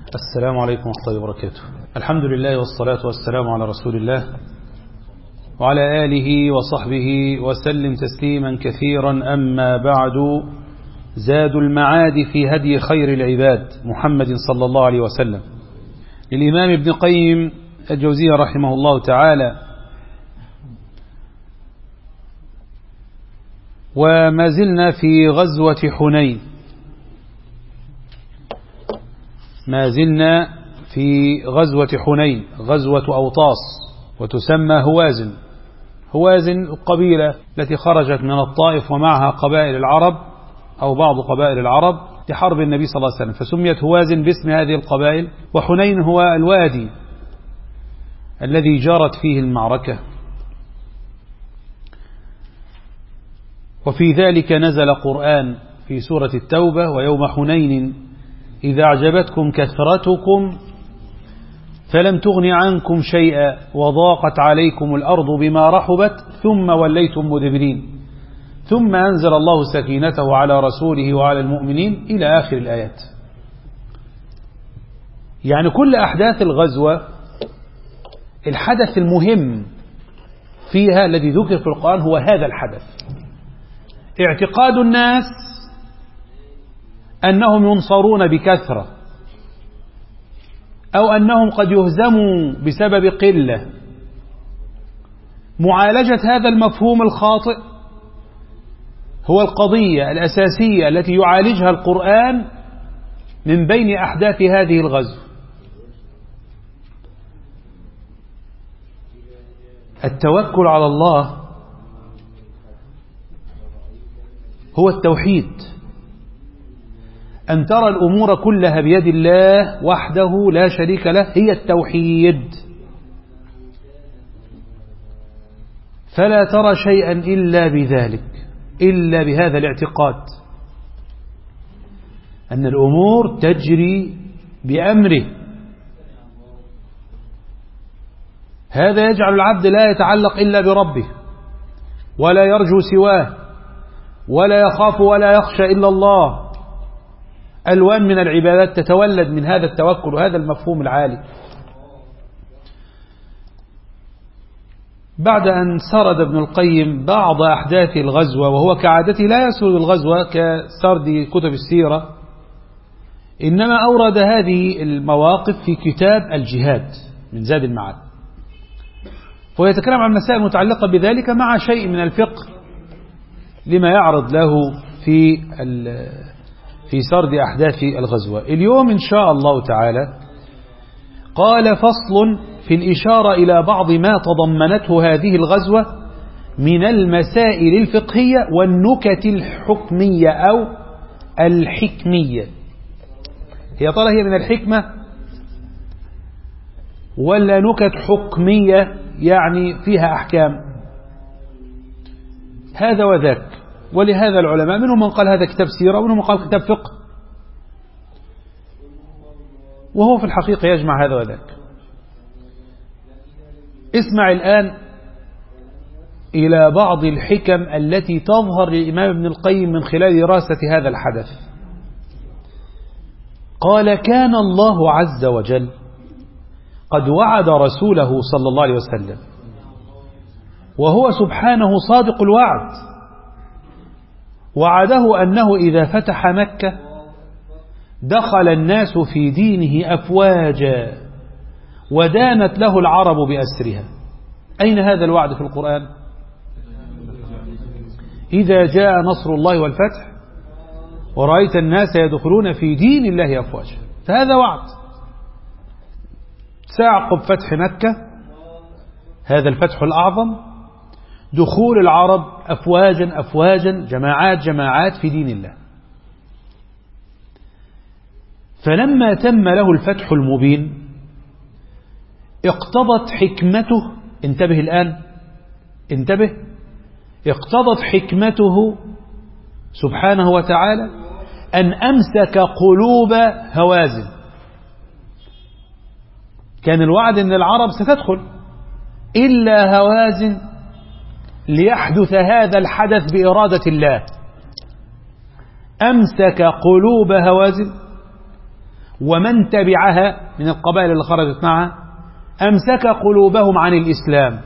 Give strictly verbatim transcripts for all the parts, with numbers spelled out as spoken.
السلام عليكم ورحمة الله وبركاته. الحمد لله والصلاة والسلام على رسول الله وعلى آله وصحبه وسلم تسليما كثيرا. أما بعد، زاد المعاد في هدي خير العباد محمد صلى الله عليه وسلم للإمام ابن قيم الجوزية رحمه الله تعالى. وما زلنا في غزوة حنين، ما زلنا في غزوة حنين، غزوة أوطاس، وتسمى هوازن. هوازن القبيلة التي خرجت من الطائف ومعها قبائل العرب أو بعض قبائل العرب لحرب النبي صلى الله عليه وسلم، فسميت هوازن باسم هذه القبائل. وحنين هو الوادي الذي جرت فيه المعركة، وفي ذلك نزل قرآن في سورة التوبة: ويوم حنين إذا أعجبتكم كثرتكم فلم تغن عنكم شيئا وضاقت عليكم الأرض بما رحبت ثم وليتم مدبرين ثم أنزل الله سكينته على رسوله وعلى المؤمنين إلى آخر الآيات. يعني كل أحداث الغزوة الحدث المهم فيها الذي ذكر في القرآن هو هذا الحدث. اعتقاد الناس أنهم ينصرون بكثرة أو أنهم قد يهزموا بسبب قلة. معالجة هذا المفهوم الخاطئ هو القضية الأساسية التي يعالجها القرآن من بين أحداث هذه الغزوة. التوكل على الله هو التوحيد، أن ترى الأمور كلها بيد الله وحده لا شريك له، هي التوحيد. فلا ترى شيئا إلا بذلك، إلا بهذا الاعتقاد أن الأمور تجري بأمره. هذا يجعل العبد لا يتعلق إلا بربه ولا يرجو سواه ولا يخاف ولا يخشى إلا الله. ألوان من العبادات تتولد من هذا التوكل وهذا المفهوم العالي. بعد أن سرد ابن القيم بعض أحداث الغزوة، وهو كعادته لا يسرد الغزوة كسرد كتب السيرة، إنما أورد هذه المواقف في كتاب الجهاد من زاد المعاد، ويتكلم عن مسائل متعلقة بذلك مع شيء من الفقه لما يعرض له في في سرد أحداث الغزوة. اليوم إن شاء الله تعالى قال: فصل في الإشارة إلى بعض ما تضمنته هذه الغزوة من المسائل الفقهية والنكت الحكمية أو الحكمية. هي ترى هي من الحكمة ولا نكت حكمية يعني فيها أحكام؟ هذا وذاك. ولهذا العلماء منهم من قال هذا كتاب سيرة ومنهم من قال كتاب فقه، وهو في الحقيقة يجمع هذا وذاك. اسمع الآن إلى بعض الحكم التي تظهر للإمام ابن القيم من خلال دراسة هذا الحدث. قال: كان الله عز وجل قد وعد رسوله صلى الله عليه وسلم، وهو سبحانه صادق الوعد، وعده أنه إذا فتح مكة دخل الناس في دينه أفواجا ودانت له العرب بأسرها. أين هذا الوعد في القرآن؟ إذا جاء نصر الله والفتح ورأيت الناس يدخلون في دين الله أفواجا، فهذا وعد. سيعقب فتح مكة هذا الفتح الأعظم دخول العرب أفواجا أفواجا، جماعات جماعات في دين الله. فلما تم له الفتح المبين اقتضت حكمته، انتبه الآن انتبه، اقتضت حكمته سبحانه وتعالى أن أمسك قلوب هوازن. كان الوعد أن العرب ستدخل إلا هوازن ليحدث هذا الحدث بإرادة الله. أمسك قلوب هوازن ومن تبعها من القبائل اللي خرجت معها أمسك قلوبهم عن الإسلام.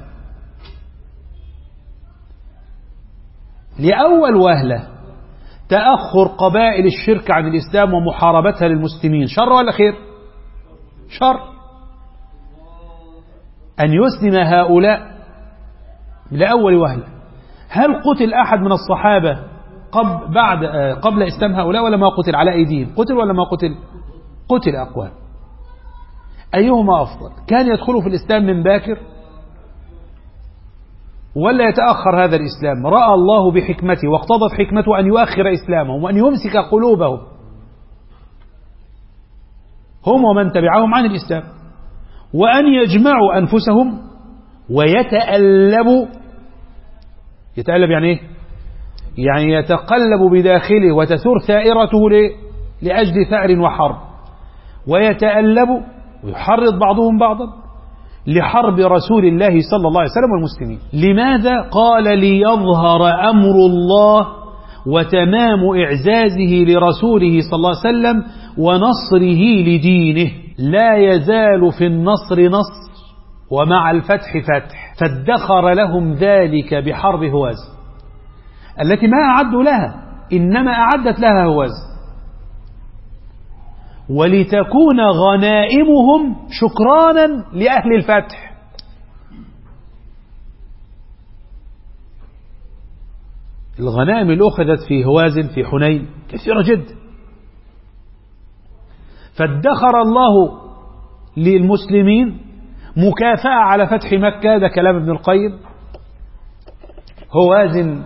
لأول وهلة تأخر قبائل الشرك عن الإسلام ومحاربتها للمسلمين شر ولا خير؟ شر. أن يسلم هؤلاء لأول وهلة. هل قتل أحد من الصحابة قبل, بعد قبل إسلام هؤلاء ولا ما قتل على أيديهم؟ قتل ولا ما قتل؟ قتل أقوال. أيهما أفضل؟ كان يدخلوا في الإسلام من باكر ولا يتأخر هذا الإسلام؟ رأى الله بحكمته واقتضت حكمته أن يؤخر إسلامهم وأن يمسك قلوبهم هم ومن تبعهم عن الإسلام، وأن يجمعوا أنفسهم ويتألبوا. يتألب يعني إيه؟ يعني يتقلب بداخله وتثور ثائرته لأجل ثأر وحرب، ويتألب ويحرض بعضهم بعضا لحرب رسول الله صلى الله عليه وسلم والمسلمين. لماذا؟ قال ليظهر أمر الله وتمام إعزازه لرسوله صلى الله عليه وسلم ونصره لدينه. لا يزال في النصر نصر ومع الفتح فتح. فادخر لهم ذلك بحرب هوازن التي ما أعدوا لها إنما أعدت لها هوازن، ولتكون غنائمهم شكرانا لأهل الفتح. الغنائم اللي أخذت في هوازن في حنين كثيرة جدا، فادخر الله للمسلمين مكافأة على فتح مكة. ده كلام ابن القيم. هوازن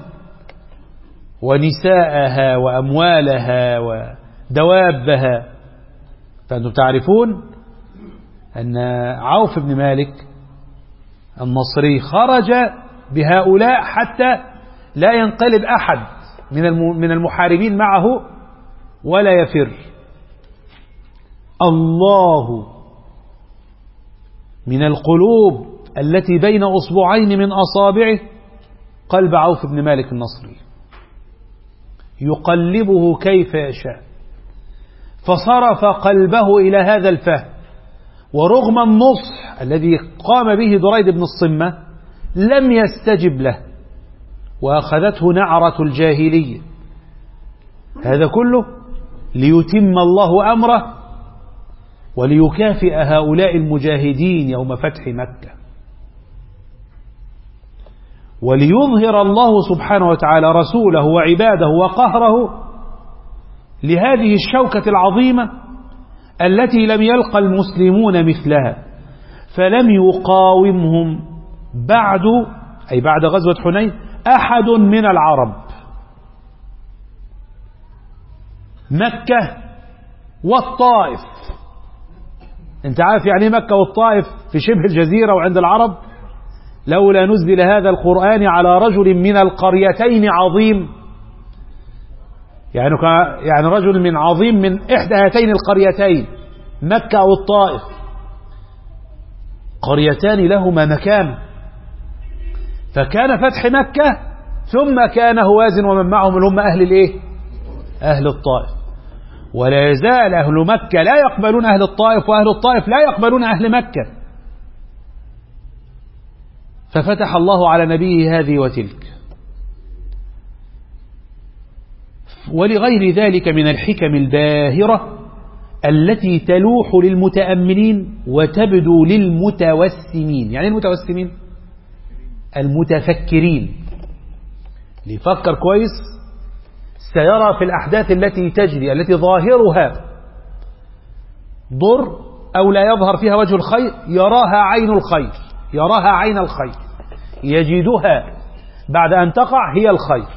ونساءها وأموالها ودوابها. فأنتم تعرفون أن عوف بن مالك النصري خرج بهؤلاء حتى لا ينقلب أحد من المحاربين معه ولا يفر. الله من القلوب التي بين أصبعين من أصابعه قلب عوف بن مالك النصري يقلبه كيف يشاء، فصرف قلبه إلى هذا الفهم. ورغم النصح الذي قام به دريد بن الصمة لم يستجب له وأخذته نعرة الجاهلية. هذا كله ليتم الله أمره وليكافئ هؤلاء المجاهدين يوم فتح مكة، وليظهر الله سبحانه وتعالى رسوله وعباده وقهره لهذه الشوكة العظيمة التي لم يلقى المسلمون مثلها. فلم يقاومهم بعد أي بعد غزوة حنين أحد من العرب. مكة والطائف، انت عارف يعني مكة والطائف في شبه الجزيرة وعند العرب. لولا نزل هذا القرآن على رجل من القريتين عظيم، يعني يعني رجل من عظيم من إحدى هاتين القريتين مكة والطائف، قريتان لهما مكان. فكان فتح مكة ثم كان هوازن ومن معهم اللي هم أهل الإيه؟ أهل الطائف. ولا يزال أهل مكة لا يقبلون أهل الطائف، وأهل الطائف لا يقبلون أهل مكة. ففتح الله على نبيه هذه وتلك. ولغير ذلك من الحكم الباهرة التي تلوح للمتأملين وتبدو للمتوسمين. يعني المتوسمين المتفكرين، اللي يفكر كويس سيرى في الأحداث التي تجري التي ظاهرها ضر أو لا يظهر فيها وجه الخير يراها عين الخير، يراها عين الخير، يجدها بعد أن تقع هي الخير.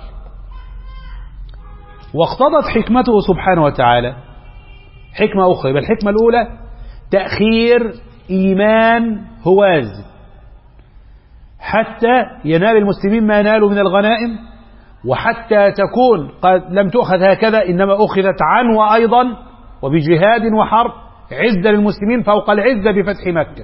واقتضت حكمته سبحانه وتعالى حكمة أخرى. بل الحكمة الأولى تأخير إيمان هوازن حتى ينال المسلمين ما نالوا من الغنائم، وحتى تكون قد لم تؤخذ هكذا إنما أخذت عنوة أيضا وبجهاد وحرب عزة للمسلمين فوق العزة بفتح مكة.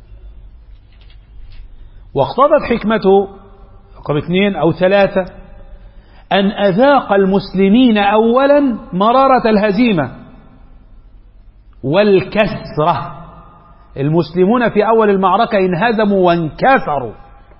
واقتضت حكمته رقم اثنين أو ثلاثة أن أذاق المسلمين أولا مرارة الهزيمة والكسرة. المسلمون في أول المعركة انهزموا وانكسروا.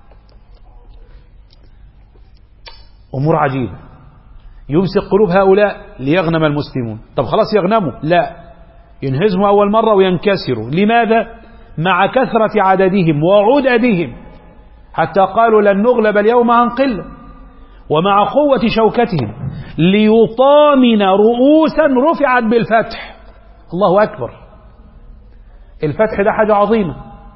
أمور عجيبة. يمسك قلوب هؤلاء ليغنم المسلمون. طب خلاص يغنموا؟ لا، ينهزموا أول مرة وينكسروا. لماذا؟ مع كثرة عددهم وعددهم، حتى قالوا لن نغلب اليوم عن قلة. ومع قوة شوكتهم ليطامن رؤوسا رفعت بالفتح. الله أكبر. الفتح ده حاجة عظيمة.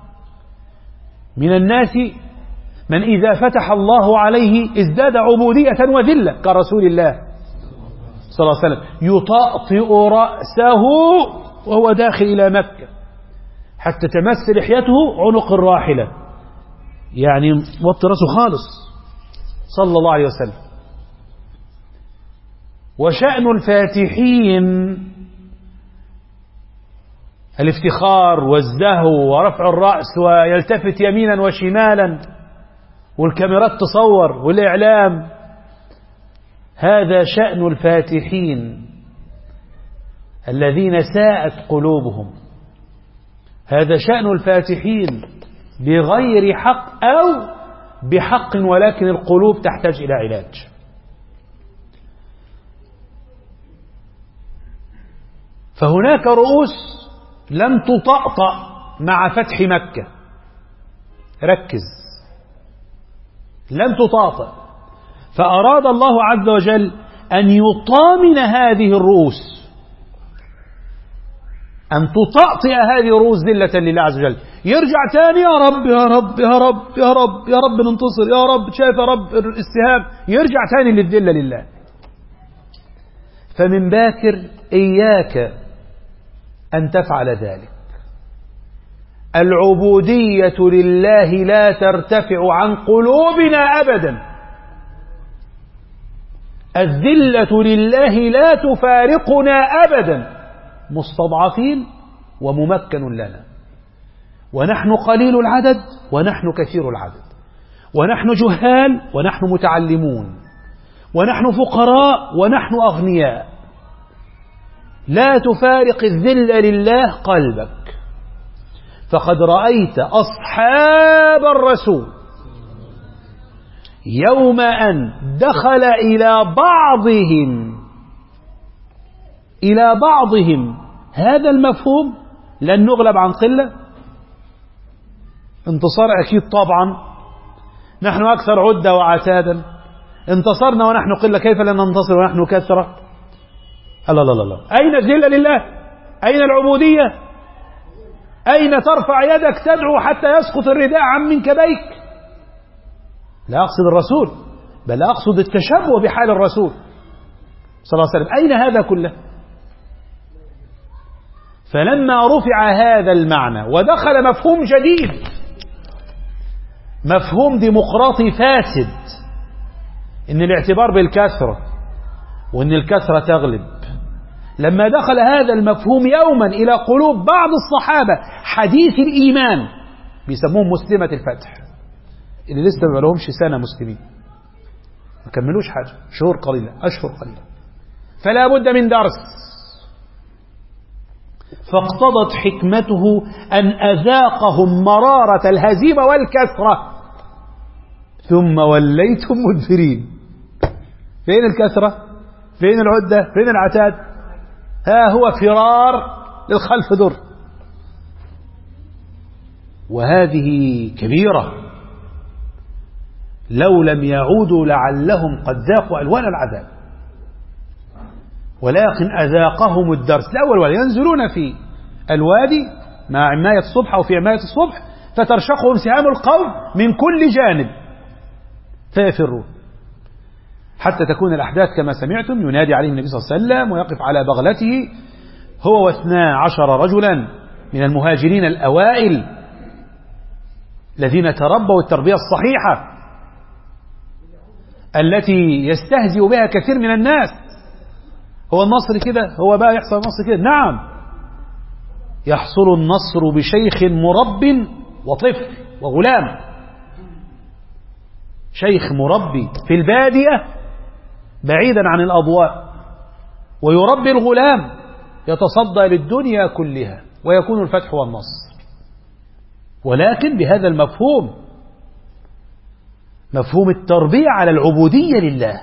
من الناس من إذا فتح الله عليه ازداد عبودية وذلة كرسول الله صلى الله عليه وسلم، يطأطئ رأسه وهو داخل إلى مكة حتى تمس لحيته عنق الراحلة، يعني وطي رأسه خالص صلى الله عليه وسلم. وشأن الفاتحين الافتخار والزهو ورفع الرأس ويلتفت يمينا وشمالا والكاميرات تصور والإعلام. هذا شأن الفاتحين الذين ساءت قلوبهم. هذا شأن الفاتحين بغير حق أو بحق ولكن القلوب تحتاج إلى علاج. فهناك رؤوس لم تطأطأ مع فتح مكة. ركز، لم تطاطأ. فأراد الله عز وجل أن يطامن هذه الرؤوس، أن تطأطئ هذه الرؤوس ذلة لله عز وجل. يرجع تاني يا رب يا رب يا رب يا رب يا رب ننتصر يا رب، شايف يا رب السهام، يرجع تاني للذلة لله. فمن باكر إياك أن تفعل ذلك. العبودية لله لا ترتفع عن قلوبنا أبدا. الذلة لله لا تفارقنا أبدا. مستضعفين وممكن لنا، ونحن قليل العدد ونحن كثير العدد، ونحن جهال ونحن متعلمون، ونحن فقراء ونحن أغنياء. لا تفارق الذل لله قلبك. فقد رأيت أصحاب الرسول يوم أن دخل إلى بعضهم إلى بعضهم هذا المفهوم لن نغلب عن قلة. انتصار أكيد طبعا، نحن أكثر عدة وعتادا، انتصرنا ونحن قلة، كيف لن ننتصر ونحن كثرة؟ الله الله الله. أين الذلة لله؟ أين العبودية؟ أين ترفع يدك تدعو حتى يسقط الرداء عن منكبيك؟ لا أقصد الرسول، بل أقصد التشبه بحال الرسول صلى الله عليه وسلم. أين هذا كله؟ فلما رفع هذا المعنى ودخل مفهوم جديد، مفهوم ديمقراطي فاسد، إن الاعتبار بالكثرة وإن الكثرة تغلب. لما دخل هذا المفهوم يوما إلى قلوب بعض الصحابة حديث الإيمان، بيسموهم مسلمة الفتح، اللي لسه ما لهمش سنة مسلمين، ما كملوش حاجة، شهور قليلة، أشهر قليلة، فلا بد من درس. فاقتضت حكمته أن أذاقهم مرارة الهزيمة والكثرة ثم وليتم مدبرين. فين الكثرة؟ فين العدة؟ فين العتاد؟ ها هو فرار للخلف در. وهذه كبيرة، لو لم يعودوا لعلهم قد ذاقوا ألوان العذاب، ولكن أذاقهم الدرس الأول. وينزلون في الوادي مع عماية الصبح أو في عماية الصبح فترشقهم سهام القوم من كل جانب فيفرون، حتى تكون الأحداث كما سمعتم. ينادي عليه النبي صلى الله عليه وسلم ويقف على بغلته هو واثنا عشر رجلا من المهاجرين الأوائل الذين تربوا التربية الصحيحة التي يستهزئ بها كثير من الناس. هو النصر كده؟ هو بقى يحصل النصر كده؟ نعم، يحصل النصر بشيخ مرب وطفل وغلام. شيخ مربي في البادية بعيدا عن الأضواء، ويربي الغلام يتصدى للدنيا كلها ويكون الفتح والنصر، ولكن بهذا المفهوم، مفهوم التربية على العبودية لله.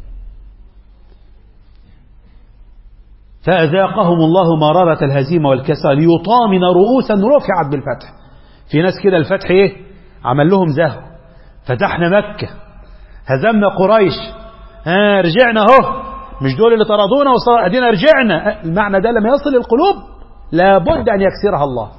فأذاقهم الله مرارة الهزيمة والكسرى ليطامن رؤوسا رفعت بالفتح. في ناس كده الفتح ايه عمل لهم زهو، فتحنا مكة، هزمنا قريش، ها رجعنا اهو، مش دول اللي طردونا وادينا رجعنا. المعنى ده لما يصل القلوب لابد ان يكسرها الله.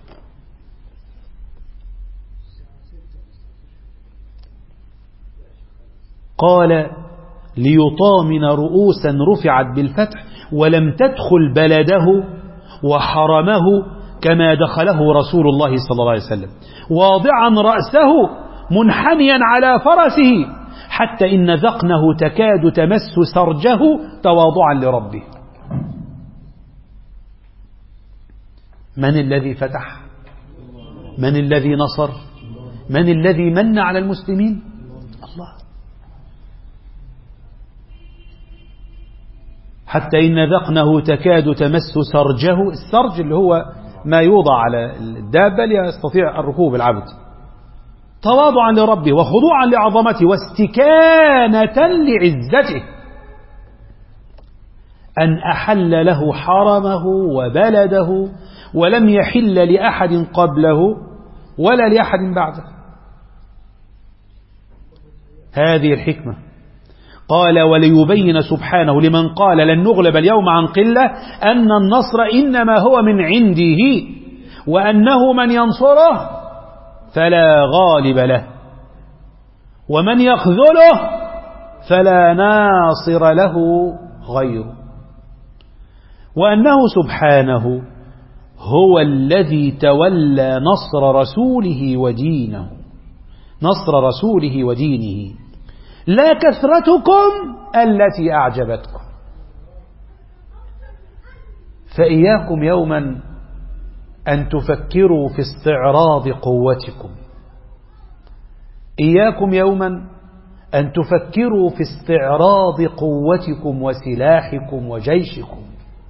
قال ليطامن رؤوسا رفعت بالفتح ولم تدخل بلده وحرمه كما دخله رسول الله صلى الله عليه وسلم، واضعا رأسه منحنيا على فرسه حتى إن ذقنه تكاد تمس سرجه تواضعا لربه. من الذي فتح؟ من الذي نصر؟ من الذي من على المسلمين؟ الله. حتى إن ذقنه تكاد تمس سرجه، السرج اللي هو ما يوضع على الدابة ليستطيع الركوب العبد، تواضعا لربه وخضوعا لعظمته واستكانة لعزته، أن أحل له حرمه وبلده ولم يحل لأحد قبله ولا لأحد بعده. هذه الحكمة. قال وليبين سبحانه لمن قال لن نغلب اليوم عن قلة أن النصر إنما هو من عنده، وأنه من ينصره فلا غالب له، ومن يخذله فلا ناصر له غيره، وأنه سبحانه هو الذي تولى نصر رسوله ودينه، نصر رسوله ودينه، لا كثرتكم التي أعجبتكم. فإياكم يوما أن تفكروا في استعراض قوتكم، إياكم يوما أن تفكروا في استعراض قوتكم وسلاحكم وجيشكم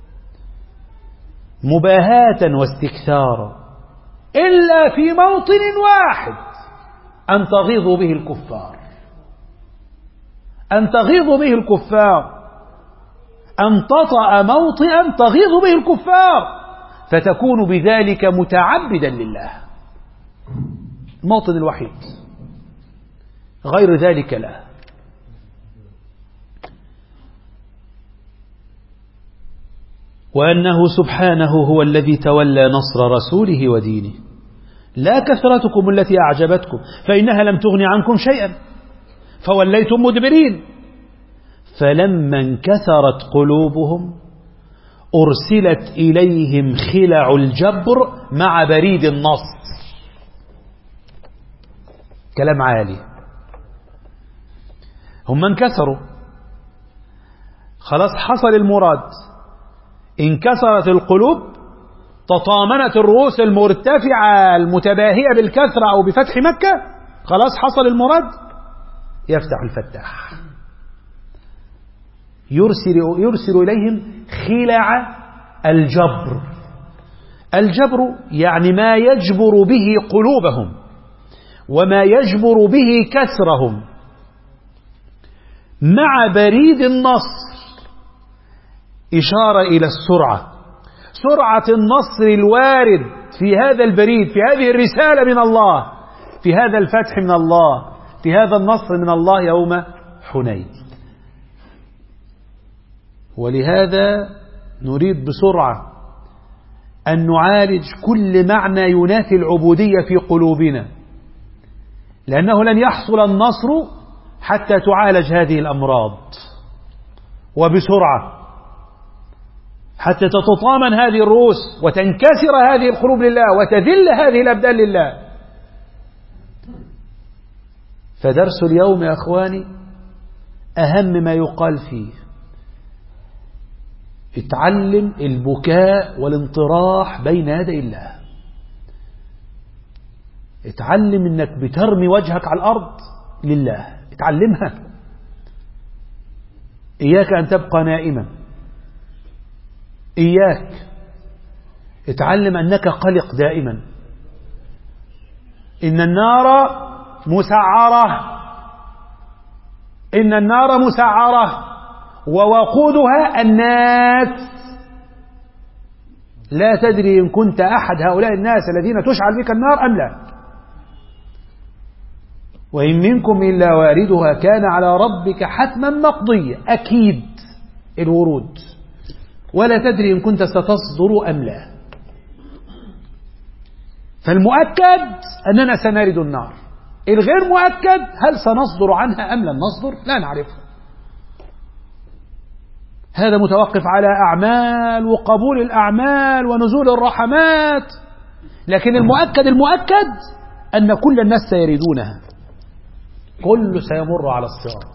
مباهاة واستكثارا، إلا في موطن واحد، أن تغيظوا به الكفار، أن تغيظوا به الكفار، أن تطأ موطئا تغيظ به الكفار فتكون بذلك متعبدا لله. الموطن الوحيد، غير ذلك لا. وأنه سبحانه هو الذي تولى نصر رسوله ودينه، لا كثرتكم التي أعجبتكم فإنها لم تغن عنكم شيئا فوليتم مدبرين. فلما انكسرت قلوبهم أرسلت إليهم خلع الجبر مع بريد النصر. كلام عالي. هم انكسروا، خلاص حصل المراد، انكسرت القلوب، تطامنت الرؤوس المرتفعة المتباهية بالكثرة أو بفتح مكة، خلاص حصل المراد، يفتح الفتاح، يرسل, يرسل إليهم خلع الجبر. الجبر يعني ما يجبر به قلوبهم وما يجبر به كسرهم، مع بريد النصر، إشارة إلى السرعة، سرعة النصر الوارد في هذا البريد، في هذه الرسالة من الله، في هذا الفتح من الله، في هذا النصر من الله يوم حنين. ولهذا نريد بسرعة أن نعالج كل معنى ينافي العبودية في قلوبنا، لأنه لن يحصل النصر حتى تعالج هذه الأمراض، وبسرعة حتى تتطامن هذه الرؤوس وتنكسر هذه القلوب لله وتذل هذه الأبدان لله. فدرس اليوم يا أخواني أهم ما يقال فيه، اتعلم البكاء والانطراح بين يدي الله، اتعلم انك بترمي وجهك على الأرض لله، اتعلمها. إياك أن تبقى نائما، إياك اتعلم أنك قلق دائما. إن النار مسعرة، إن النار مسعرة ووقودها الناس. لا تدري إن كنت أحد هؤلاء الناس الذين تشعل بك النار أم لا. وإن منكم إلا واردها كان على ربك حتما مقضيا، أكيد الورود، ولا تدري إن كنت ستصدر أم لا. فالمؤكد أننا سنرد النار، الغير مؤكد هل سنصدر عنها أم لن نصدر لا نعرفه. هذا متوقف على أعمال وقبول الأعمال ونزول الرحمات، لكن المؤكد المؤكد أن كل الناس سيردونها، كل سيمر على الصراط.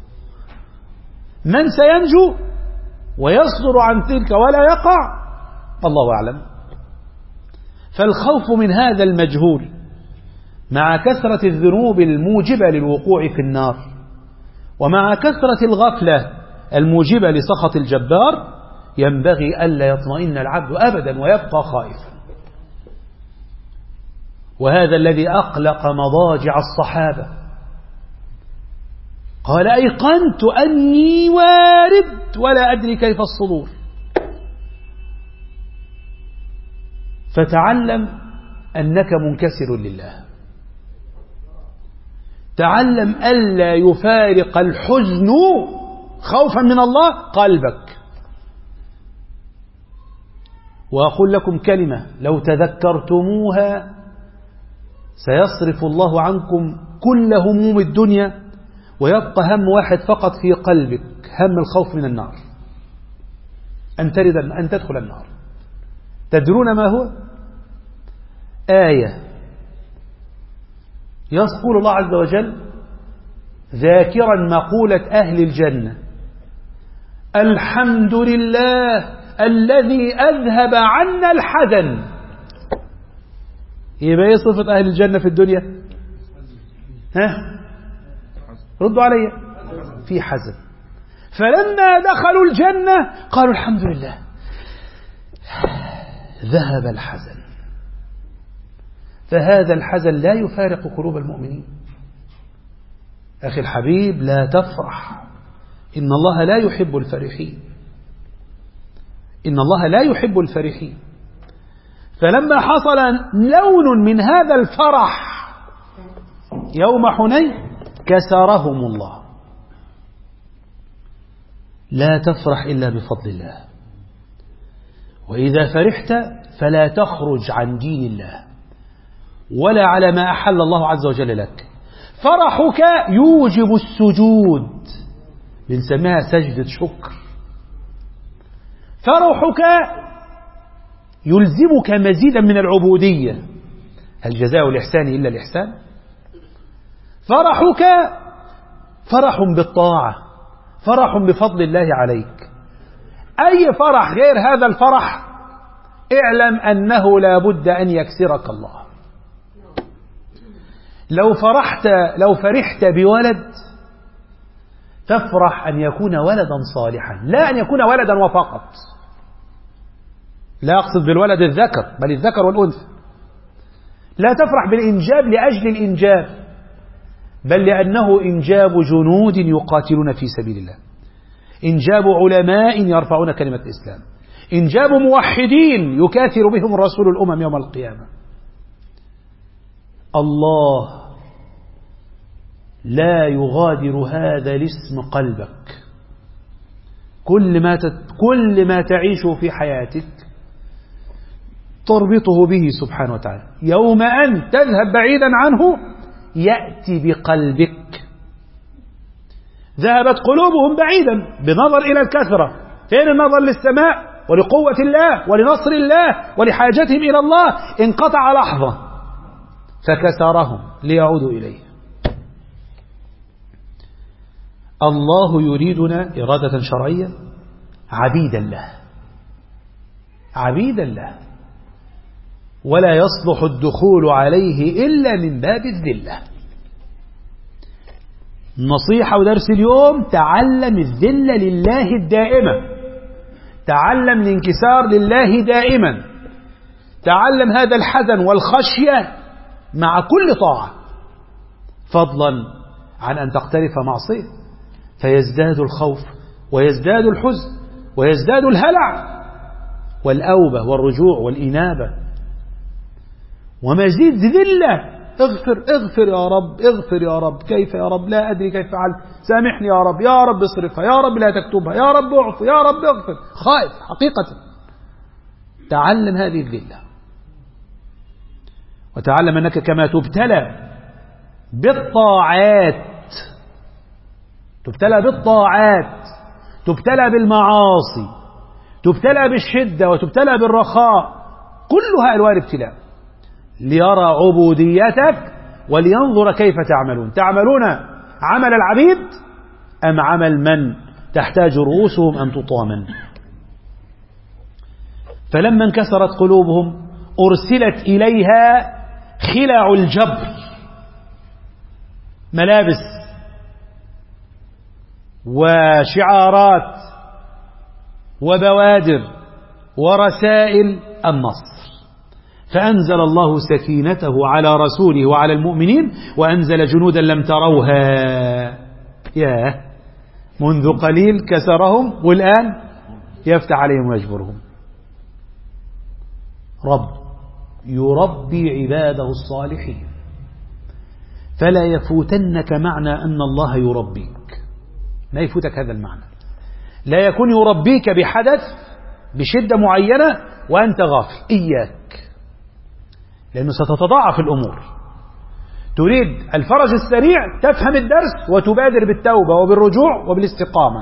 من سينجو ويصدر عن تلك ولا يقع الله أعلم. فالخوف من هذا المجهول مع كثرة الذنوب الموجبة للوقوع في النار، ومع كثرة الغفلة الموجبة لسخط الجبار، ينبغي ألا يطمئن العبد أبدا ويبقى خائفا. وهذا الذي أقلق مضاجع الصحابة. قال أيقنت أني وارد ولا أدري كيف الصدور. فتعلم أنك منكسر لله، تعلم ألا يفارق الحزن خوفا من الله قلبك. وأقول لكم كلمة لو تذكرتموها سيصرف الله عنكم كل هموم الدنيا، ويبقى هم واحد فقط في قلبك، هم الخوف من النار، أن ترد أن تدخل النار. تدرون ما هو؟ آية يقول الله عز وجل ذاكرا مقولة أهل الجنة: الحمد لله الذي أذهب عنا الحزن. يبقى ايه صفة أهل الجنة في الدنيا؟ ها؟ ردوا علي. في حزن. فلما دخلوا الجنة قالوا الحمد لله ذهب الحزن. فهذا الحزن لا يفارق قلوب المؤمنين. أخي الحبيب لا تفرح، إن الله لا يحب الفرحين، إن الله لا يحب الفرحين. فلما حصل لون من هذا الفرح يوم حنين كسرهم الله. لا تفرح إلا بفضل الله، وإذا فرحت فلا تخرج عن دين الله ولا على ما أحل الله عز وجل لك. فرحك يوجب السجود، بنسميها سجدة شكر. فرحك يلزمك مزيدا من العبودية، هل جزاء الإحسان إلا الإحسان؟ فرحك فرح بالطاعة، فرح بفضل الله عليك. أي فرح غير هذا الفرح اعلم أنه لا بد أن يكسرك الله. لو فرحت لو فرحت بولد تفرح أن يكون ولدا صالحا، لا أن يكون ولدا وفقط. لا أقصد بالولد الذكر، بل الذكر والأنثى. لا تفرح بالإنجاب لأجل الإنجاب، بل لأنه إنجاب جنود يقاتلون في سبيل الله، إنجاب علماء يرفعون كلمة الإسلام، إنجاب موحدين يكاثر بهم الرسول الأمم يوم القيامة. الله لا يغادر هذا الاسم قلبك. كل ما تت... كل ما تعيشه في حياتك تربطه به سبحانه وتعالى. يوم أن تذهب بعيدا عنه يأتي بقلبك. ذهبت قلوبهم بعيدا بنظر إلى الكثرة، فين النظر للسماء ولقوة الله ولنصر الله ولحاجتهم إلى الله؟ انقطع لحظة فكسرهم ليعودوا إليه. الله يريدنا إرادة شرعية عبيدا له، عبيدا له، ولا يصلح الدخول عليه إلا من باب الذلة. نصيحة ودرس اليوم: تعلم الذلة لله الدائمة، تعلم الانكسار لله دائما، تعلم هذا الحزن والخشية مع كل طاعة، فضلا عن أن تقترف معصية فيزداد الخوف ويزداد الحزن ويزداد الهلع والأوبة والرجوع والإنابة ومزيد ذلة. اغفر اغفر يا رب، اغفر يا رب، كيف يا رب، لا أدري كيف فعلت، سامحني يا رب، يا رب اصرفها، يا رب لا تكتبها، يا رب اعفو، يا رب اغفر، خائف حقيقة. تعلم هذه الذلة، وتعلم أنك كما تبتلى بالطاعات تبتلى بالطاعات تبتلى بالمعاصي، تبتلى بالشدة وتبتلى بالرخاء، كلها ألوان ابتلاء، ليرى عبوديتك ولينظر كيف تعملون. تعملون عمل العبيد أم عمل من تحتاج رؤوسهم أن تطامن؟ فلما انكسرت قلوبهم أرسلت إليها خلع الجبر، ملابس وشعارات وبوادر ورسائل النصر، فأنزل الله سكينته على رسوله وعلى المؤمنين وأنزل جنودا لم تروها. ياه، منذ قليل كسرهم والآن يفتح عليهم ويجبرهم. رب يربي عباده الصالحين، فلا يفوتنك معنى أن الله يربيك، ما يفوتك هذا المعنى. لا يكون يربيك بحدث بشدة معينة وأنت غافل، إياك، لأنه ستتضاعف الأمور. تريد الفرج السريع، تفهم الدرس وتبادر بالتوبة وبالرجوع وبالاستقامة.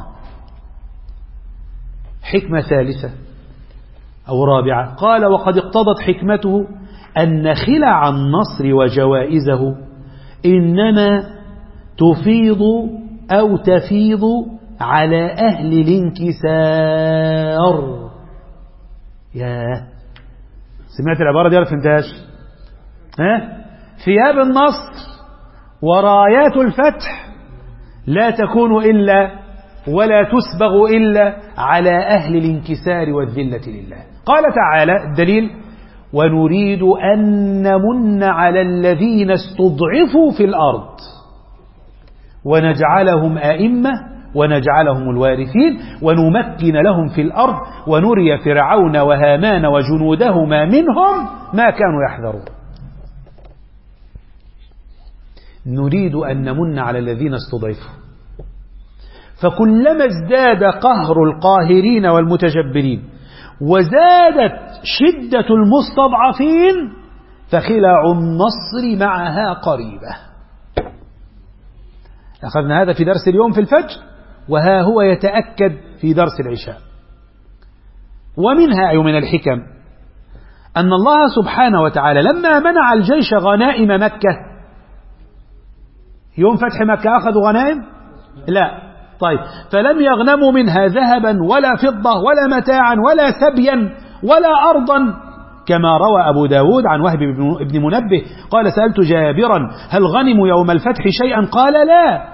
حكمة ثالثة أو رابعة، قال وقد اقتضت حكمته أن خلع النصر وجوائزه إنما تفيض أو تفيض على أهل الانكسار. ياه، سمعت العبارة دي ولا فهمتهاش؟ ها؟ ثياب النصر ورايات الفتح لا تكون إلا ولا تسبغ إلا على أهل الانكسار والذلة لله. قال تعالى الدليل: ونريد أن نمن على الذين استضعفوا في الأرض ونجعلهم أئمة ونجعلهم الوارثين ونمكن لهم في الأرض ونري فرعون وهامان وجنودهما منهم ما كانوا يحذرون. نريد أن نمن على الذين استضعفوا، فكلما ازداد قهر القاهرين والمتجبرين وزادت شدة المستضعفين فخلع النصر معها قريبة. أخذنا هذا في درس اليوم في الفجر، وها هو يتأكد في درس العشاء. ومنها أي من الحكم أن الله سبحانه وتعالى لما منع الجيش غنائم مكة، يوم فتح مكة أخذوا غنائم؟ لا. طيب، فلم يغنموا منها ذهبا ولا فضة ولا متاعا ولا سبيا ولا أرضا، كما روى أبو داود عن وهب بن منبه قال: سألت جابرا هل غنموا يوم الفتح شيئا؟ قال: لا،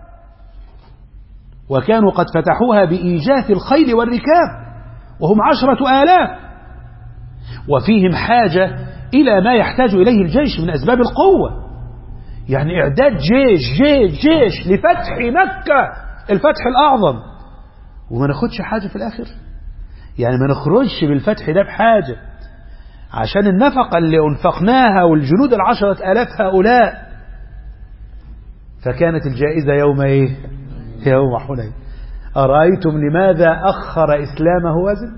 وكانوا قد فتحوها بإيجاث الخيل والركاب وهم عشرة آلاف، وفيهم حاجة إلى ما يحتاج إليه الجيش من أسباب القوة، يعني إعداد جيش جيش جيش لفتح مكة، الفتح الأعظم، وما ناخدش حاجة في الآخر، يعني ما نخرجش بالفتح ده بحاجة عشان النفقة اللي أنفقناها والجنود العشرة آلاف هؤلاء. فكانت الجائزة يوم إيه؟ يوم حنين. أرأيتم لماذا أخر إسلامه وزن؟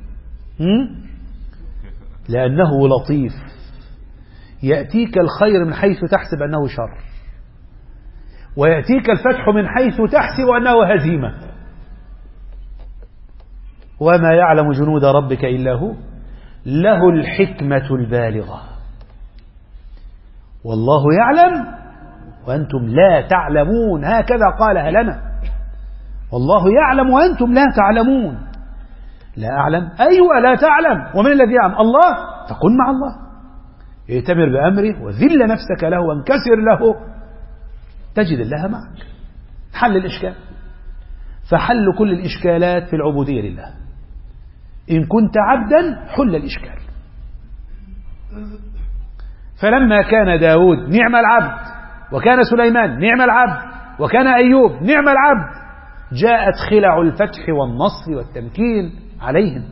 لأنه لطيف، يأتيك الخير من حيث تحسب أنه شر، ويأتيك الفتح من حيث تحسب أنه هزيمة. وما يعلم جنود ربك إلا هو، له الحكمة البالغة، والله يعلم وأنتم لا تعلمون، هكذا قالها لنا، والله يعلم وأنتم لا تعلمون. لا أعلم، أيوة لا تعلم، ومن الذي يعلم؟ الله، فكن مع الله، ائتمر بأمره وذل نفسك له وانكسر له، تجد الله معك. حل الإشكال، فحل كل الإشكالات في العبودية لله. إن كنت عبدا حل الإشكال. فلما كان داود نعم العبد، وكان سليمان نعم العبد، وكان أيوب نعم العبد، جاءت خلع الفتح والنصر والتمكين عليهم.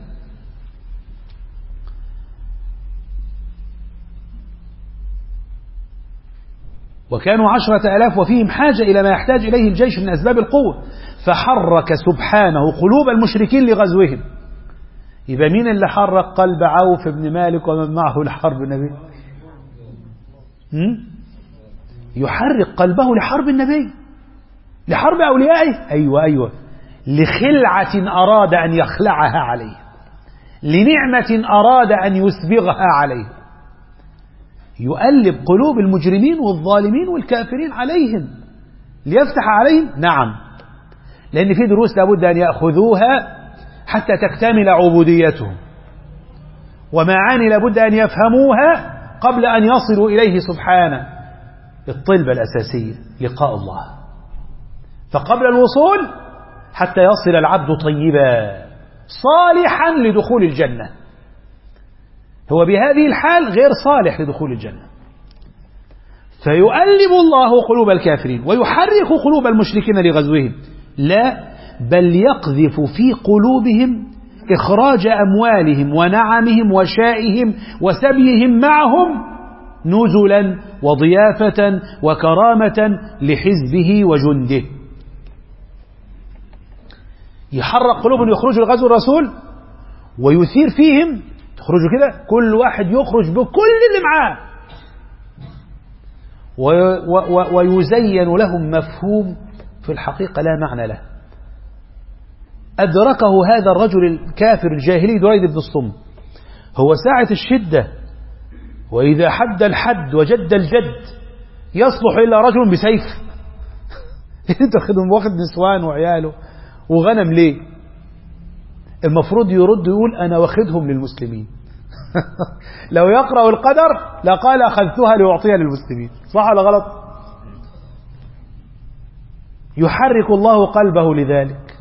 وكانوا عشرة ألاف وفيهم حاجة إلى ما يحتاج إليه الجيش من أسباب القوة، فحرك سبحانه قلوب المشركين لغزوهم. يبقى مين اللي حرك قلب عوف بن مالك ومن معه لحرب النبي؟ يحرك قلبه لحرب النبي، لحرب أوليائه. أيوة أيوة لخلعة أراد أن يخلعها عليه، لنعمة أراد أن يسبغها عليه. يؤلب قلوب المجرمين والظالمين والكافرين عليهم ليفتح عليهم. نعم، لأن في دروس لابد أن يأخذوها حتى تكتمل عبوديتهم، ومعاني لابد أن يفهموها قبل أن يصلوا إليه سبحانه. الطلبة الأساسية لقاء الله، فقبل الوصول حتى يصل العبد طيبا صالحا لدخول الجنة، هو بهذه الحال غير صالح لدخول الجنة. فيؤلب الله قلوب الكافرين ويحرك قلوب المشركين لغزوهم، لا بل يقذف في قلوبهم إخراج أموالهم ونعمهم وشائهم وسبيهم معهم نزلا وضيافة وكرامة لحزبه وجنده. يحرك قلوبهم يخرجوا لغزو الرسول ويثير فيهم، تخرجوا كده كل واحد يخرج بكل اللي معاه، ويزين لهم مفهوم في الحقيقة لا معنى له. أدركه هذا الرجل الكافر الجاهلي دريد بن الصم، هو ساعة الشدة وإذا حد الحد وجد الجد يصلح إلا رجل بسيف. انت واخد نسوان وعياله وغنم ليه؟ المفروض يرد يقول أنا واخدهم للمسلمين. لو يقرأ القدر لقال أخذتها لأعطيها للمسلمين. صح ولا غلط؟ يحرك الله قلبه لذلك.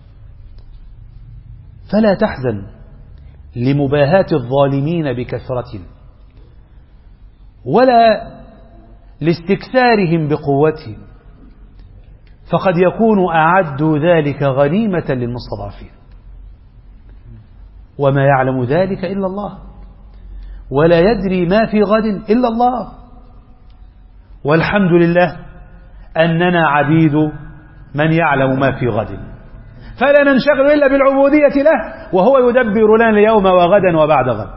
فلا تحزن لمباهاة الظالمين بكثرة ولا لاستكثارهم بقوتهم، فقد يكون أعدوا ذلك غنيمة للمستضعفين، وما يعلم ذلك إلا الله، ولا يدري ما في غد إلا الله. والحمد لله أننا عبيد من يعلم ما في غد، فلا ننشغل إلا بالعبودية له، وهو يدبر لنا اليوم وغدا وبعد غد.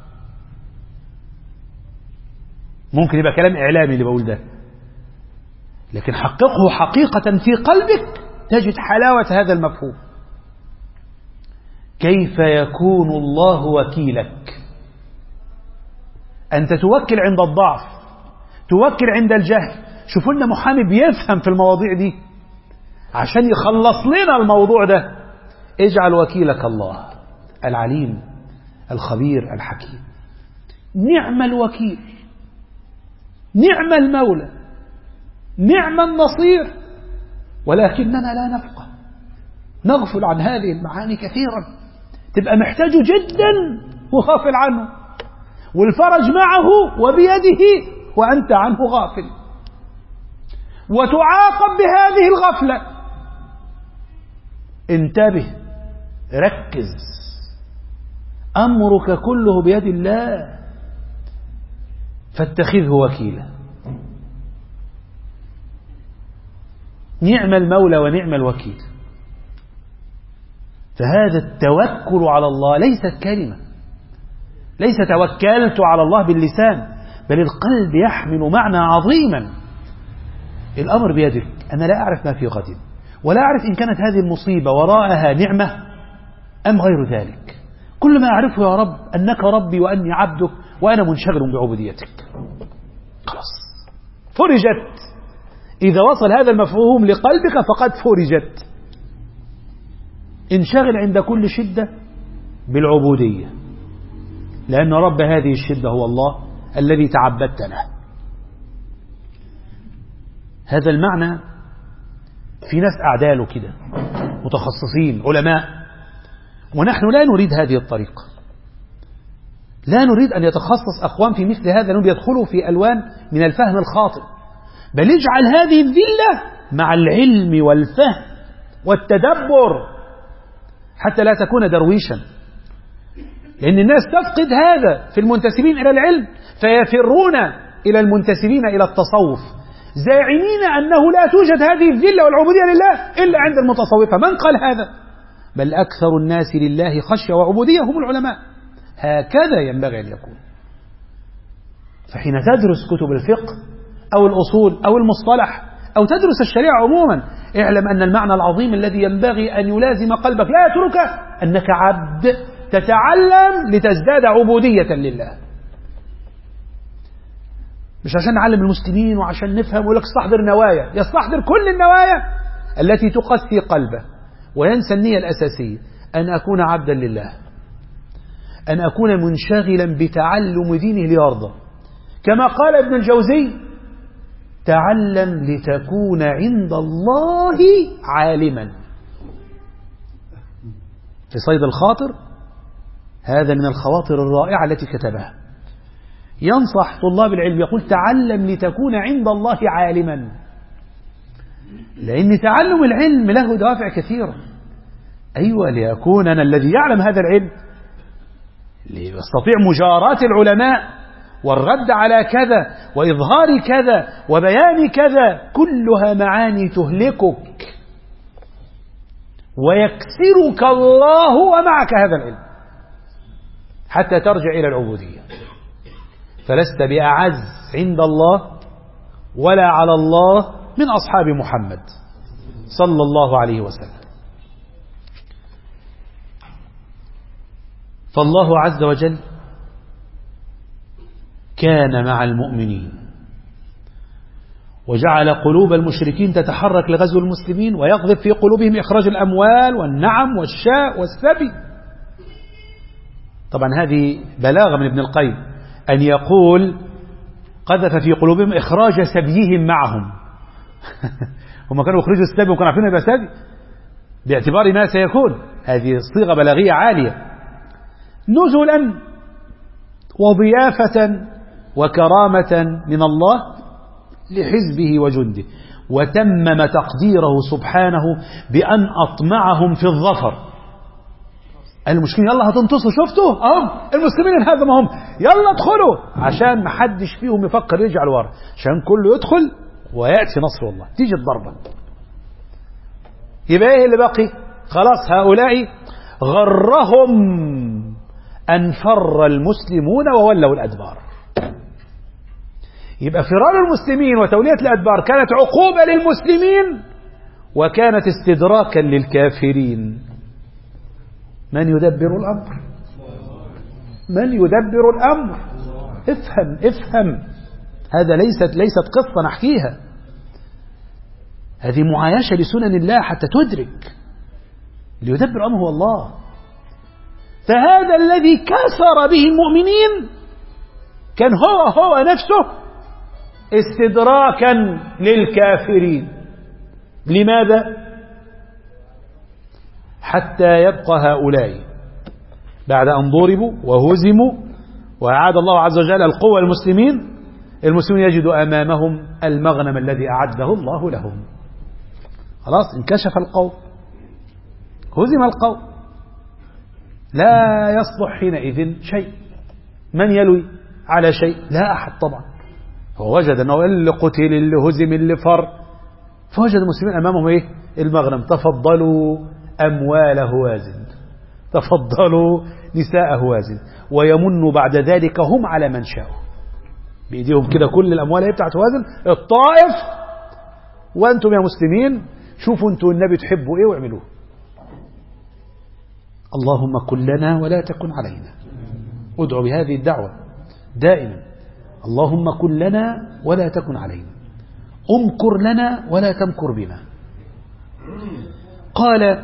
ممكن يبقى كلام إعلامي اللي بقول ده، لكن حققه حقيقة في قلبك تجد حلاوة هذا المفهوم. كيف يكون الله وكيلك؟ أنت توكل عند الضعف، توكل عند الجهل. شوفوا لنا محامي بيفهم في المواضيع دي عشان يخلص لنا الموضوع ده. اجعل وكيلك الله العليم الخبير الحكيم. نعم الوكيل، نعم المولى، نعم النصير. ولكننا لا نفقه، نغفل عن هذه المعاني كثيرا. تبقى محتاجه جدا وغافل عنه، والفرج معه وبيده وأنت عنه غافل، وتعاقب بهذه الغفلة. انتبه، ركز، أمرك كله بيد الله، فاتخذه وكيلا. نعم المولى ونعم الوكيل. فهذا التوكل على الله ليست كلمة، ليس توكلت على الله باللسان، بل القلب يحمل معنى عظيما. الأمر بيدك، أنا لا أعرف ما في غد، ولا أعرف إن كانت هذه المصيبة وراءها نعمة أم غير ذلك. كل ما أعرفه يا رب أنك ربي وأني عبدك وأنا منشغل بعبوديتك. خلاص، فرجت. إذا وصل هذا المفهوم لقلبك فقد فرجت. انشغل عند كل شدة بالعبودية، لأن رب هذه الشدة هو الله الذي تعبدت له. هذا المعنى في ناس أعداله كده متخصصين علماء، ونحن لا نريد هذه الطريقة، لا نريد أن يتخصص أقوام في مثل هذا أنهم يدخلوا في ألوان من الفهم الخاطئ، بل اجعل هذه الذلة مع العلم والفهم والتدبر حتى لا تكون درويشا، لأن الناس تفقد هذا في المنتسبين إلى العلم فيفرون إلى المنتسبين إلى التصوف زاعمين أنه لا توجد هذه الذلة والعبودية لله إلا عند المتصوفة. من قال هذا؟ بل أكثر الناس لله خشية وعبودية هم العلماء. هكذا ينبغي أن يكون. فحين تدرس كتب الفقه أو الأصول أو المصطلح أو تدرس الشريعة عموما، اعلم أن المعنى العظيم الذي ينبغي أن يلازم قلبك لا يتركه أنك عبد تتعلم لتزداد عبودية لله، مش عشان نعلم المسلمين وعشان نفهم ولك استحضر نوايا، يستحضر كل النوايا التي تقسي قلبه وينسى النية الأساسية، أن أكون عبدا لله، أن أكون منشغلا بتعلم دينه ليرضى. كما قال ابن الجوزي: تعلم لتكون عند الله عالما. في صيد الخاطر، هذا من الخواطر الرائعة التي كتبها، ينصح طلاب العلم يقول: تعلم لتكون عند الله عالما، لأن تعلم العلم له دوافع كثيرة. أيوة، ليكون أنا الذي يعلم هذا العلم ليستطيع مجاراة العلماء والرد على كذا وإظهار كذا وبيان كذا، كلها معاني تهلكك ويكسرك الله ومعك هذا العلم حتى ترجع إلى العبودية. فلست بأعز عند الله ولا على الله من أصحاب محمد صلى الله عليه وسلم. فالله عز وجل كان مع المؤمنين وجعل قلوب المشركين تتحرك لغزو المسلمين ويقذف في قلوبهم إخراج الأموال والنعم والشاء والسبي. طبعا هذه بلاغة من ابن القيم أن يقول قذف في قلوبهم إخراج سبيهم معهم. هم كانوا يخرجوا السبي وكانوا عارفين يبقى سبي باعتبار ما سيكون. هذه صيغة بلاغية عالية. نزلا وضيافة وكرامة من الله لحزبه وجنده، وتمم تقديره سبحانه بأن أطمعهم في الظفر. المشكلين يلا هتنتصروا، شفتوا اهم المسلمين هذا ما هم، يلا ادخلوا، عشان ما حدش فيهم يفكر يرجع لورا، عشان كله يدخل ويأتي نصر الله، تيجي الضربة. يبقى ايه اللي باقي؟ خلاص هؤلاء غرهم أن فر المسلمون وولوا الأدبار. يبقى فرار المسلمين وتولية الأدبار كانت عقوبة للمسلمين وكانت استدراكا للكافرين. من يدبر الأمر؟ من يدبر الأمر؟ افهم افهم، هذا ليست ليست قصة نحكيها، هذه معايشة لسنن الله حتى تدرك. اللي يدبر الأمر هو الله. فهذا الذي كسر به المؤمنين كان هو هو نفسه استدراكا للكافرين. لماذا؟ حتى يبقى هؤلاء بعد أن ضربوا وهزموا وأعاد الله عز وجل القوة المسلمين، المسلمين يجدوا أمامهم المغنم الذي أعده الله لهم. خلاص انكشف القوم، هزم القوم، لا يصلح حينئذ شيء. من يلوي على شيء؟ لا أحد طبعا. هو وجد أنه اللي قتل اللي هزم اللي فر، فوجد المسلمين أمامهم إيه؟ المغنم. تفضلوا أموال هوازن، تفضلوا نساء هوازن، ويمن بعد ذلك هم على من شاءوا بإيديهم كده كل الأموال هي بتاعت هوازن الطائف، وأنتم يا مسلمين شوفوا أنتم النبي تحبوا إيه واعملوه. اللهم كن لنا ولا تكن علينا. ادعو بهذه الدعوة دائما، اللهم كن لنا ولا تكن علينا، امكر لنا ولا تمكر بنا. قال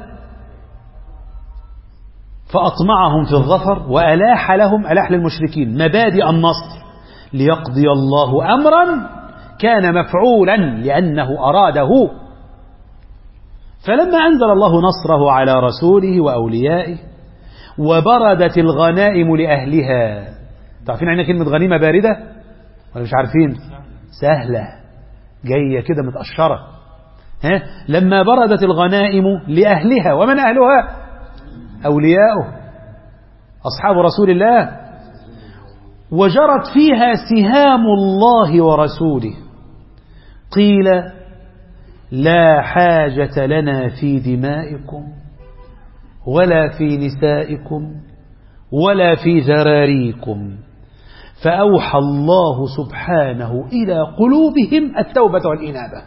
فأطمعهم في الظفر وألاح لهم، ألاح للمشركين مبادئ النصر ليقضي الله أمرا كان مفعولا لأنه أراده. فلما أنزل الله نصره على رسوله وأوليائه وبردت الغنائم لأهلها. تعرفين عندنا كلمة غنيمة باردة ولا مش عارفين؟ سهلة جاية كده متقشرة. ها؟ لما بردت الغنائم لأهلها. ومن أهلها؟ أولياؤه أصحاب رسول الله. وجرت فيها سهام الله ورسوله. قيل لا حاجة لنا في دمائكم ولا في نسائكم ولا في ذراريكم، فأوحى الله سبحانه إلى قلوبهم التوبة والإنابة.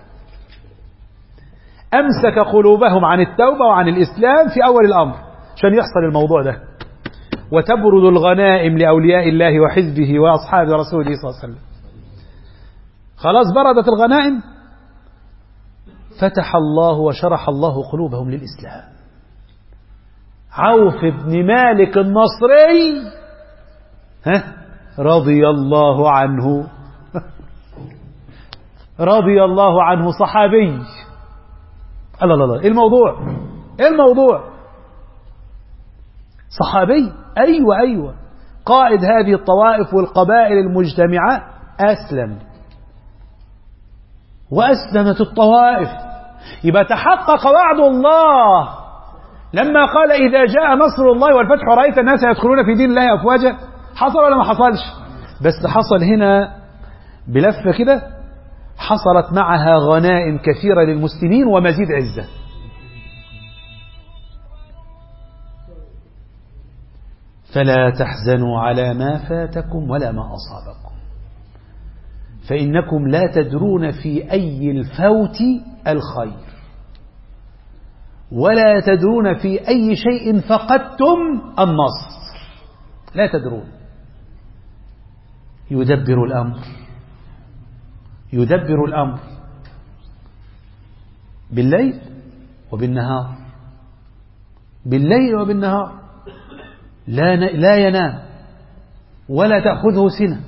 أمسك قلوبهم عن التوبة وعن الإسلام في أول الأمر عشان يحصل الموضوع ده. وتبرد الغنائم لأولياء الله وحزبه وأصحاب رسوله صلى الله عليه وسلم. خلاص بردت الغنائم، فتح الله وشرح الله قلوبهم للإسلام. عوف بن مالك النصري ها رضي الله عنه رضي الله عنه صحابي. الله الله الله، ايه الموضوع؟ ايه الموضوع؟ صحابي، ايوه ايوه، قائد هذه الطوائف والقبائل المجتمعة أسلم وأسلمت الطوائف. يبقى تحقق وعد الله لما قال إذا جاء نصر الله والفتح ورأيت الناس يدخلون في دين الله أفواجا. حصل ولا ما حصلش؟ بس حصل هنا بلفة كده، حصلت معها غنائم كثيرة للمسلمين ومزيد عزة. فلا تحزنوا على ما فاتكم ولا ما أصابكم فإنكم لا تدرون في أي الفوت الخير ولا تدرون في أي شيء فقدتم النصر. لا تدرون. يدبر الأمر يدبر الأمر بالليل وبالنهار، بالليل وبالنهار، لا لا ينام ولا تأخذه سنة.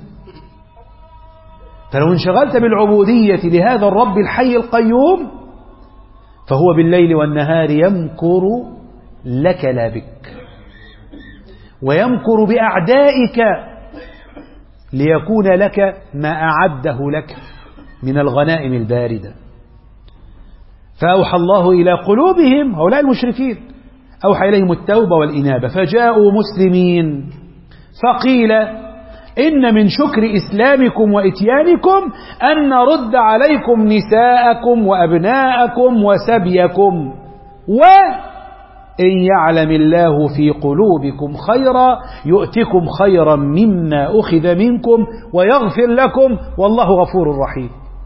فلو انشغلت بالعبودية لهذا الرب الحي القيوم فهو بالليل والنهار يمكر لك لا بك، ويمكر بأعدائك ليكون لك ما أعده لك من الغنائم الباردة. فأوحى الله إلى قلوبهم هؤلاء المشركين، أوحى إليهم التوبة والإنابة، فجاءوا مسلمين. فقيل إن من شكر إسلامكم وإتيانكم أن نرد عليكم نساءكم وأبناءكم وسبيكم، وإن يعلم الله في قلوبكم خيرا يؤتكم خيرا مما أخذ منكم ويغفر لكم والله غفور رحيم.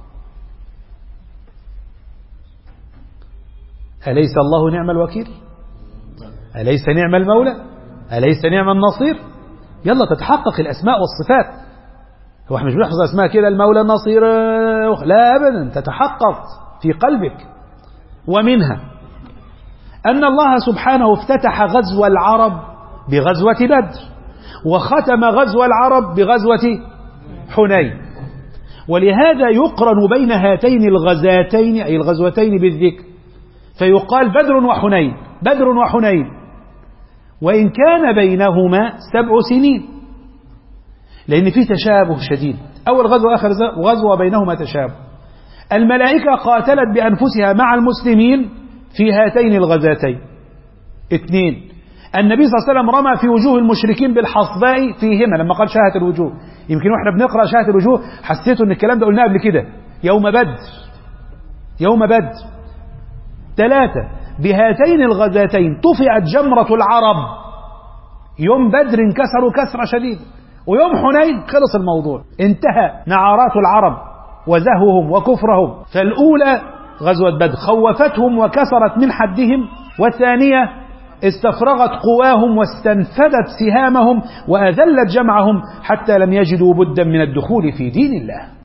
أليس الله نعم الوكيل؟ أليس نعم المولى؟ أليس نعم النصير؟ يلا تتحقق الأسماء والصفات. هو احنا مش بنحفظ أسماء كده المولى النصير، لا أبدا، تتحقق في قلبك. ومنها أن الله سبحانه افتتح غزو العرب بغزوة بدر، وختم غزو العرب بغزوة حنين، ولهذا يقرن بين هاتين الغزاتين أي الغزوتين بالذكر، فيقال بدر وحنين، بدر وحنين، وإن كان بينهما سبع سنين، لأن في تشابه شديد. أول غزوة وآخر غزوة بينهما تشابه. الملائكة قاتلت بأنفسها مع المسلمين في هاتين الغزاتين. اثنين، النبي صلى الله عليه وسلم رمى في وجوه المشركين بالحصباء فيهما لما قال شاهت الوجوه. يمكن واحنا بنقرأ شاهت الوجوه حسيتوا ان الكلام ده قلناه قبل كده، يوم بدر، يوم بدر. ثلاثة، بهاتين الغزاتين طفئت جمرة العرب. يوم بدر انكسروا كسرة شديدة، ويوم حنين خلص الموضوع، انتهى نعارات العرب وزهوهم وكفرهم. فالأولى غزوة بدر خوفتهم وكسرت من حدهم، والثانية استفرغت قواهم واستنفذت سهامهم وأذلت جمعهم حتى لم يجدوا بدا من الدخول في دين الله.